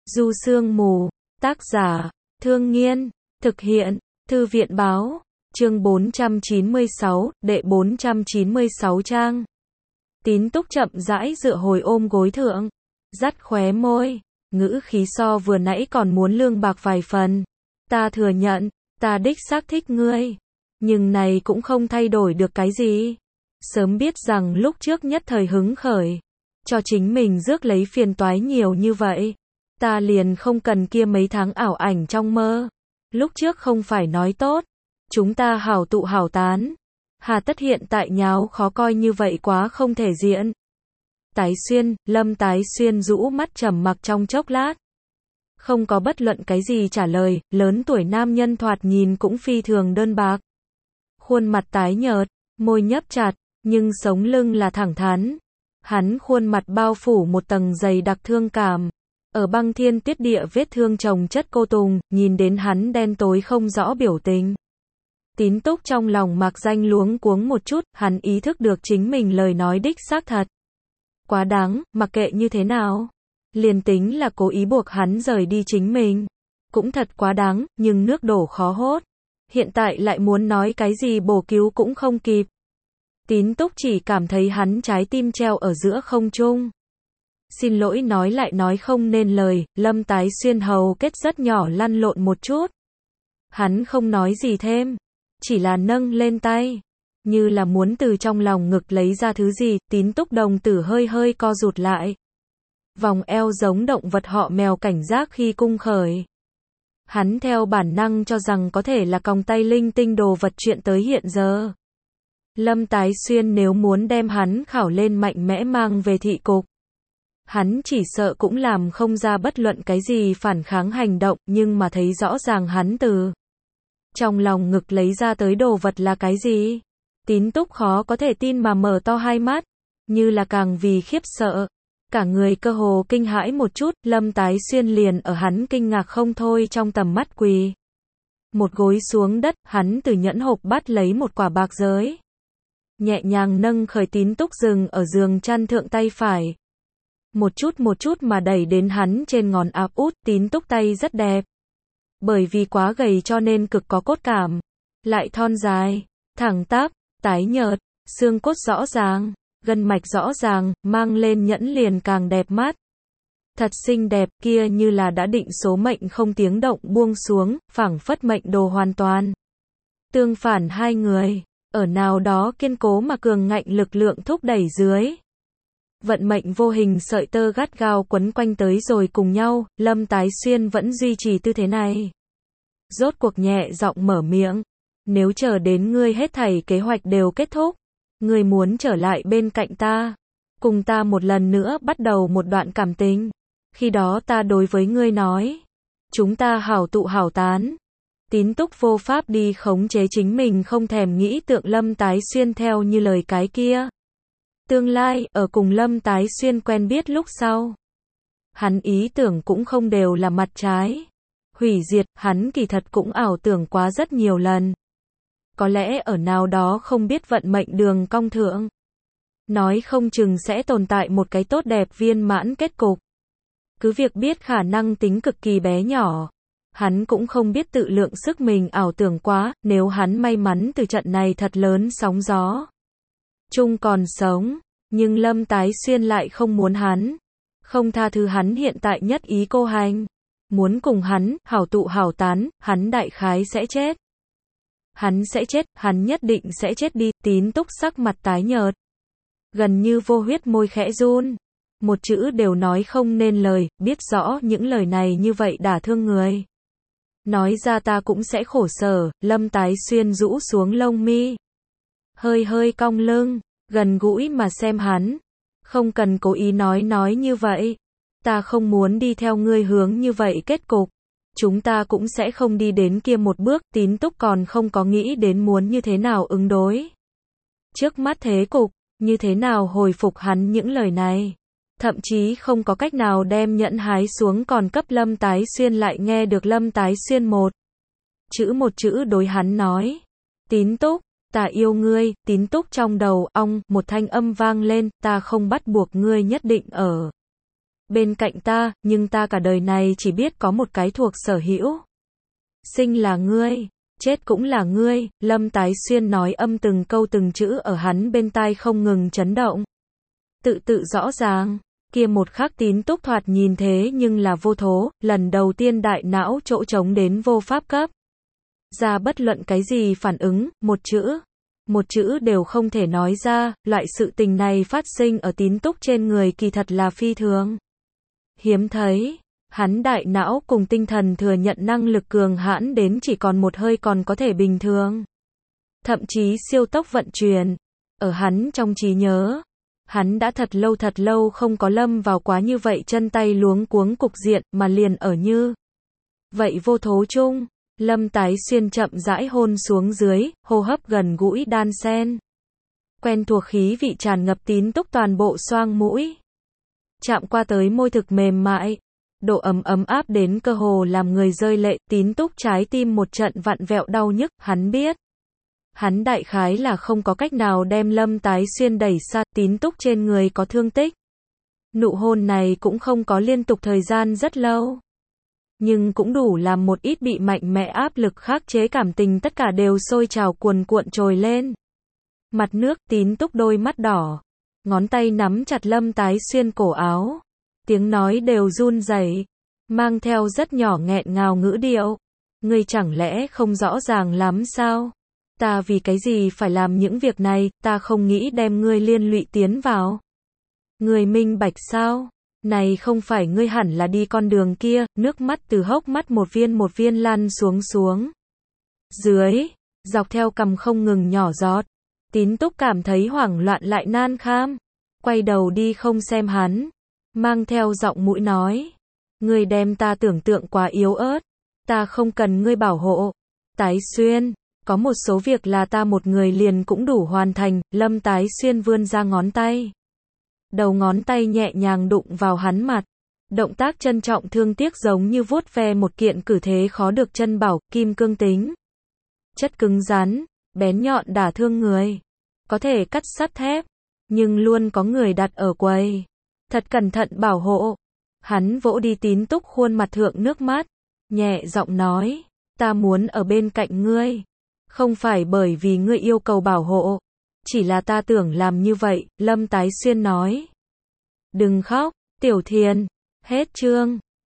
Du Sương Mù, tác giả, Thương Nghiên, thực hiện, Thư viện báo, chương 496, đệ 496 trang. Tín Túc chậm rãi dựa hồi ôm gối thượng, dắt khóe môi, ngữ khí so vừa nãy còn muốn lương bạc vài phần. Ta thừa nhận, ta đích xác thích ngươi, nhưng này cũng không thay đổi được cái gì. Sớm biết rằng lúc trước nhất thời hứng khởi, cho chính mình rước lấy phiền toái nhiều như vậy, ta liền không cần kia mấy tháng ảo ảnh trong mơ. Lúc trước không phải nói tốt, chúng ta hảo tụ hảo tán, hà tất hiện tại nháo khó coi như vậy quá không thể diễn. Tái Xuyên, Lâm Tái Xuyên rũ mắt trầm mặc trong chốc lát, không có bất luận cái gì trả lời. Lớn tuổi nam nhân thoạt nhìn cũng phi thường đơn bạc, khuôn mặt tái nhợt, môi nhấp chặt, nhưng sống lưng là thẳng thắn. Hắn khuôn mặt bao phủ một tầng dày đặc thương cảm, ở băng thiên tuyết địa vết thương chồng chất cô tùng, nhìn đến hắn đen tối không rõ biểu tình. Tín Túc trong lòng mạc danh luống cuống một chút, hắn ý thức được chính mình lời nói đích xác thật quá đáng, mặc kệ như thế nào, liền tính là cố ý buộc hắn rời đi chính mình, cũng thật quá đáng, nhưng nước đổ khó hốt, hiện tại lại muốn nói cái gì bổ cứu cũng không kịp. Tín Túc chỉ cảm thấy hắn trái tim treo ở giữa không trung. Xin lỗi nói lại nói không nên lời. Lâm Tái Xuyên hầu kết rất nhỏ lăn lộn một chút. Hắn không nói gì thêm, chỉ là nâng lên tay, như là muốn từ trong lòng ngực lấy ra thứ gì. Tín Túc đồng tử hơi hơi co rụt lại, vòng eo giống động vật họ mèo cảnh giác khi cung khởi. Hắn theo bản năng cho rằng có thể là còng tay linh tinh đồ vật chuyện tới hiện giờ. Lâm Tái Xuyên nếu muốn đem hắn khảo lên mạnh mẽ mang về thị cục, hắn chỉ sợ cũng làm không ra bất luận cái gì phản kháng hành động, nhưng mà thấy rõ ràng hắn từ trong lòng ngực lấy ra tới đồ vật là cái gì. Tín Túc khó có thể tin mà mở to hai mắt, như là càng vì khiếp sợ, cả người cơ hồ kinh hãi một chút. Lâm Tái Xuyên liền ở hắn kinh ngạc không thôi trong tầm mắt quỳ một gối xuống đất. Hắn từ nhẫn hộp bắt lấy một quả bạc giới, nhẹ nhàng nâng khởi. Tín Túc dừng ở giường chăn thượng tay phải, một chút mà đẩy đến hắn trên ngón áp út. Tín Túc tay rất đẹp, bởi vì quá gầy cho nên cực có cốt cảm, lại thon dài, thẳng tắp, tái nhợt, xương cốt rõ ràng, gân mạch rõ ràng, mang lên nhẫn liền càng đẹp mắt. Thật xinh đẹp, kia như là đã định số mệnh không tiếng động buông xuống, phảng phất mệnh đồ hoàn toàn tương phản. Hai người ở nào đó kiên cố mà cường ngạnh lực lượng thúc đẩy dưới, vận mệnh vô hình sợi tơ gắt gao quấn quanh tới rồi cùng nhau. Lâm Tái Xuyên vẫn duy trì tư thế này, rốt cuộc nhẹ giọng mở miệng, nếu chờ đến ngươi hết thảy kế hoạch đều kết thúc, ngươi muốn trở lại bên cạnh ta, cùng ta một lần nữa bắt đầu một đoạn cảm tình, khi đó ta đối với ngươi nói, chúng ta hảo tụ hảo tán. Tín Túc vô pháp đi khống chế chính mình, không thèm nghĩ tượng Lâm Tái Xuyên theo như lời cái kia. Tương lai, ở cùng Lâm Tái Xuyên quen biết lúc sau, hắn ý tưởng cũng không đều là mặt trái, hủy diệt. Hắn kỳ thật cũng ảo tưởng quá rất nhiều lần. Có lẽ ở nào đó không biết vận mệnh đường cong thượng, nói không chừng sẽ tồn tại một cái tốt đẹp viên mãn kết cục. Cứ việc biết khả năng tính cực kỳ bé nhỏ, hắn cũng không biết tự lượng sức mình ảo tưởng quá. Nếu hắn may mắn từ trận này thật lớn sóng gió chung còn sống, nhưng Lâm Tái Xuyên lại không muốn hắn, không tha thứ hắn hiện tại nhất ý cô hành, muốn cùng hắn hảo tụ hảo tán. Hắn đại khái sẽ chết, hắn sẽ chết, hắn nhất định sẽ chết đi. Tín Túc sắc mặt tái nhợt, gần như vô huyết, môi khẽ run, một chữ đều nói không nên lời, biết rõ những lời này như vậy đả thương người, nói ra ta cũng sẽ khổ sở. Lâm Tái Xuyên rũ xuống lông mi, hơi hơi cong lưng, gần gũi mà xem hắn, không cần cố ý nói như vậy, ta không muốn đi theo ngươi hướng như vậy kết cục, chúng ta cũng sẽ không đi đến kia một bước. Tín Túc còn không có nghĩ đến muốn như thế nào ứng đối trước mắt thế cục, như thế nào hồi phục hắn những lời này, thậm chí không có cách nào đem nhẫn hái xuống còn cấp Lâm Tái Xuyên. Lại nghe được Lâm Tái Xuyên một chữ đối hắn nói, Tín Túc, ta yêu ngươi. Tín Túc trong đầu ong một thanh âm vang lên, ta không bắt buộc ngươi nhất định ở bên cạnh ta, nhưng ta cả đời này chỉ biết có một cái thuộc sở hữu. Sinh là ngươi, chết cũng là ngươi, Lâm Tái Xuyên nói âm từng câu từng chữ ở hắn bên tai không ngừng chấn động. Tự rõ ràng, kia một khắc Tín Túc thoạt nhìn thế nhưng là vô thố, lần đầu tiên đại não chỗ trống đến vô pháp cấp. Ra bất luận cái gì phản ứng, một chữ đều không thể nói ra, loại sự tình này phát sinh ở Tín Túc trên người kỳ thật là phi thường. Hiếm thấy, hắn đại não cùng tinh thần thừa nhận năng lực cường hãn đến chỉ còn một hơi còn có thể bình thường. Thậm chí siêu tốc vận chuyển. Ở hắn trong trí nhớ, hắn đã thật lâu không có lâm vào quá như vậy chân tay luống cuống cục diện mà liền ở như. Vậy vô thố chung, Lâm Tái Xuyên chậm rãi hôn xuống dưới, hô hấp gần gũi đan sen. Quen thuộc khí vị tràn ngập Tín Túc toàn bộ xoang mũi. Chạm qua tới môi thực mềm mại. Độ ấm áp đến cơ hồ làm người rơi lệ, Tín Túc trái tim một trận vặn vẹo đau nhức, hắn biết. Hắn đại khái là không có cách nào đem Lâm Tái Xuyên đẩy xa, Tín Túc trên người có thương tích. Nụ hôn này cũng không có liên tục thời gian rất lâu. Nhưng cũng đủ làm một ít bị mạnh mẽ áp lực khắc chế cảm tình tất cả đều sôi trào cuồn cuộn trồi lên. Mặt nước, Tín Túc đôi mắt đỏ. Ngón tay nắm chặt Lâm Tái Xuyên cổ áo. Tiếng nói đều run rẩy, mang theo rất nhỏ nghẹn ngào ngữ điệu. Ngươi chẳng lẽ không rõ ràng lắm sao? Ta vì cái gì phải làm những việc này, ta không nghĩ đem ngươi liên lụy tiến vào. Ngươi minh bạch sao? Này không phải ngươi hẳn là đi con đường kia, nước mắt từ hốc mắt một viên lăn xuống. Dưới, dọc theo cằm không ngừng nhỏ giọt. Tín Túc cảm thấy hoảng loạn lại nan kham. Quay đầu đi không xem hắn. Mang theo giọng mũi nói. Ngươi đem ta tưởng tượng quá yếu ớt. Ta không cần ngươi bảo hộ. Tái Xuyên, có một số việc là ta một người liền cũng đủ hoàn thành. Lâm Tái Xuyên vươn ra ngón tay. Đầu ngón tay nhẹ nhàng đụng vào hắn mặt. Động tác trân trọng thương tiếc giống như vuốt ve một kiện cử thế khó được chân bảo, kim cương tính. Chất cứng rắn, bén nhọn đả thương người. Có thể cắt sắt thép, nhưng luôn có người đặt ở quầy. Thật cẩn thận bảo hộ. Hắn vỗ đi Tín Túc khuôn mặt thượng nước mắt. Nhẹ giọng nói, ta muốn ở bên cạnh ngươi. Không phải bởi vì ngươi yêu cầu bảo hộ. Chỉ là ta tưởng làm như vậy, Lâm Tái Xuyên nói. Đừng khóc, Tiểu Thiền. Hết chương.